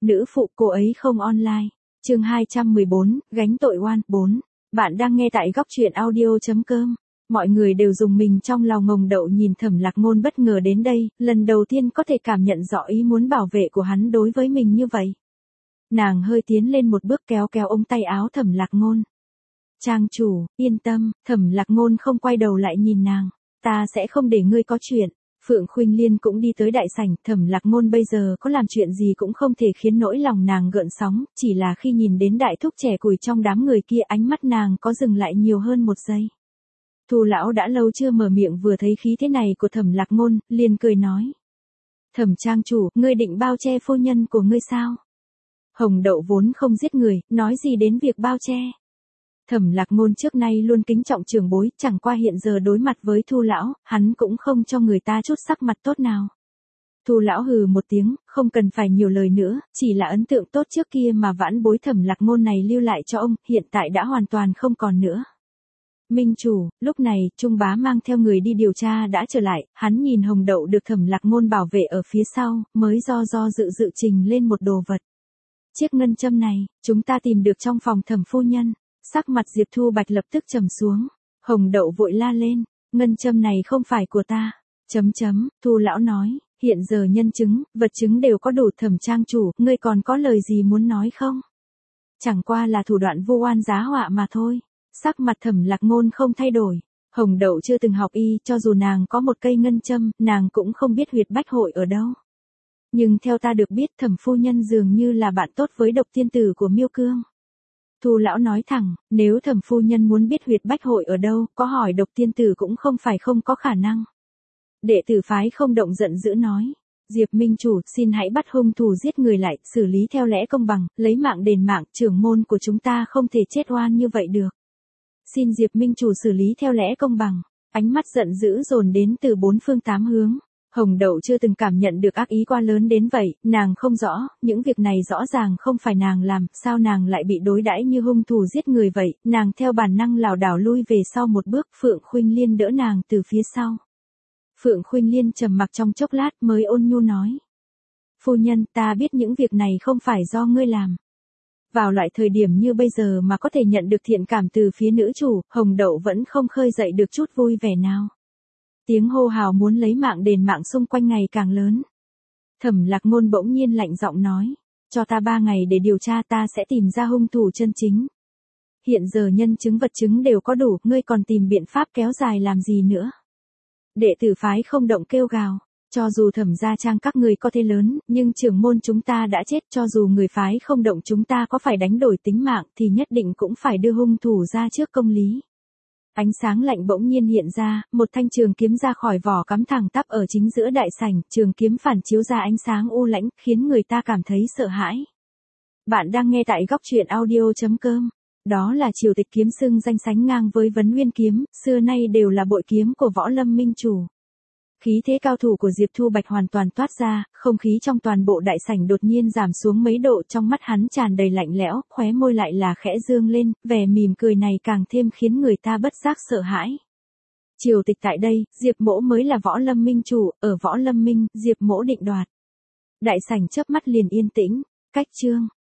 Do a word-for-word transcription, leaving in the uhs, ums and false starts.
Nữ phụ cô ấy không online. Chương hai trăm mười bốn, gánh tội oan. bốn. Bạn đang nghe tại góc truyện audio chấm com. Mọi người đều dùng mình trong lòng ngồng đậu nhìn Thẩm Lạc Ngôn bất ngờ đến đây, lần đầu tiên có thể cảm nhận rõ ý muốn bảo vệ của hắn đối với mình như vậy. Nàng hơi tiến lên một bước kéo kéo ống tay áo Thẩm Lạc Ngôn. Trang chủ, yên tâm, Thẩm Lạc Ngôn không quay đầu lại nhìn nàng. Ta sẽ không để ngươi có chuyện. Phượng Khuynh Liên cũng đi tới đại sảnh, Thẩm Lạc Ngôn bây giờ có làm chuyện gì cũng không thể khiến nỗi lòng nàng gợn sóng, chỉ là khi nhìn đến đại thúc trẻ củi trong đám người kia ánh mắt nàng có dừng lại nhiều hơn một giây. Thu lão đã lâu chưa mở miệng vừa thấy khí thế này của Thẩm Lạc Ngôn, liền cười nói. Thẩm trang chủ, ngươi định bao che phu nhân của ngươi sao? Hồng Đậu vốn không giết người, nói gì đến việc bao che. Thẩm Lạc Ngôn trước nay luôn kính trọng trưởng bối, chẳng qua hiện giờ đối mặt với Thu lão, hắn cũng không cho người ta chút sắc mặt tốt nào. Thu lão hừ một tiếng, không cần phải nhiều lời nữa, chỉ là ấn tượng tốt trước kia mà vãn bối Thẩm Lạc Ngôn này lưu lại cho ông, hiện tại đã hoàn toàn không còn nữa. Minh chủ, lúc này, Trung bá mang theo người đi điều tra đã trở lại, hắn nhìn Hồng Đậu được Thẩm Lạc Ngôn bảo vệ ở phía sau, mới do do dự dự trình lên một đồ vật. Chiếc ngân châm này, chúng ta tìm được trong phòng Thẩm phu nhân. Sắc mặt Diệp Thu Bạch lập tức trầm xuống. Hồng Đậu vội la lên, ngân châm này không phải của ta. Chấm chấm, Thu lão nói, hiện giờ nhân chứng, vật chứng đều có đủ. Thẩm trang chủ, ngươi còn có lời gì muốn nói không? Chẳng qua là thủ đoạn vu oan giá họa mà thôi. Sắc mặt Thẩm Lạc Ngôn không thay đổi. Hồng Đậu chưa từng học y, cho dù nàng có một cây ngân châm, nàng cũng không biết huyệt bách hội ở đâu. Nhưng theo ta được biết Thẩm phu nhân dường như là bạn tốt với độc tiên tử của Miêu Cương. Thu lão nói thẳng, nếu Thẩm phu nhân muốn biết huyệt bách hội ở đâu, có hỏi độc tiên tử cũng không phải không có khả năng. Đệ tử phái không động giận dữ nói, Diệp Minh chủ, xin hãy bắt hung thủ giết người lại, xử lý theo lẽ công bằng, lấy mạng đền mạng, trưởng môn của chúng ta không thể chết oan như vậy được. Xin Diệp Minh chủ xử lý theo lẽ công bằng. Ánh mắt giận dữ dồn đến từ bốn phương tám hướng. Hồng Đậu chưa từng cảm nhận được ác ý quá lớn đến vậy, nàng không rõ, những việc này rõ ràng không phải nàng làm, sao nàng lại bị đối đãi như hung thủ giết người vậy, nàng theo bản năng lảo đảo lui về sau một bước, Phượng Khuynh Liên đỡ nàng từ phía sau. Phượng Khuynh Liên trầm mặc trong chốc lát mới ôn nhu nói. Phu nhân, ta biết những việc này không phải do ngươi làm. Vào loại thời điểm như bây giờ mà có thể nhận được thiện cảm từ phía nữ chủ, Hồng Đậu vẫn không khơi dậy được chút vui vẻ nào. Tiếng hô hào muốn lấy mạng đền mạng xung quanh ngày càng lớn. Thẩm Lạc Ngôn bỗng nhiên lạnh giọng nói, cho ta ba ngày để điều tra, ta sẽ tìm ra hung thủ chân chính. Hiện giờ nhân chứng vật chứng đều có đủ, ngươi còn tìm biện pháp kéo dài làm gì nữa? Đệ tử phái không động kêu gào, cho dù Thẩm gia trang các người có thế lớn, nhưng trưởng môn chúng ta đã chết, cho dù người phái không động chúng ta có phải đánh đổi tính mạng thì nhất định cũng phải đưa hung thủ ra trước công lý. Ánh sáng lạnh bỗng nhiên hiện ra, một thanh trường kiếm ra khỏi vỏ cắm thẳng tắp ở chính giữa đại sảnh, trường kiếm phản chiếu ra ánh sáng u lãnh, khiến người ta cảm thấy sợ hãi. Bạn đang nghe tại góc truyện audio chấm com. Đó là Triều Tịch kiếm xưng danh sánh ngang với Vấn Nguyên kiếm, xưa nay đều là bội kiếm của Võ Lâm Minh chủ. Khí thế cao thủ của Diệp Thu Bạch hoàn toàn toát ra, không khí trong toàn bộ đại sảnh đột nhiên giảm xuống mấy độ, trong mắt hắn tràn đầy lạnh lẽo, khóe môi lại là khẽ dương lên, vẻ mỉm cười này càng thêm khiến người ta bất giác sợ hãi. Triều Tịch tại đây, Diệp Mỗ mới là Võ Lâm Minh chủ, ở Võ Lâm Minh, Diệp Mỗ định đoạt. Đại sảnh chớp mắt liền yên tĩnh, cách chương.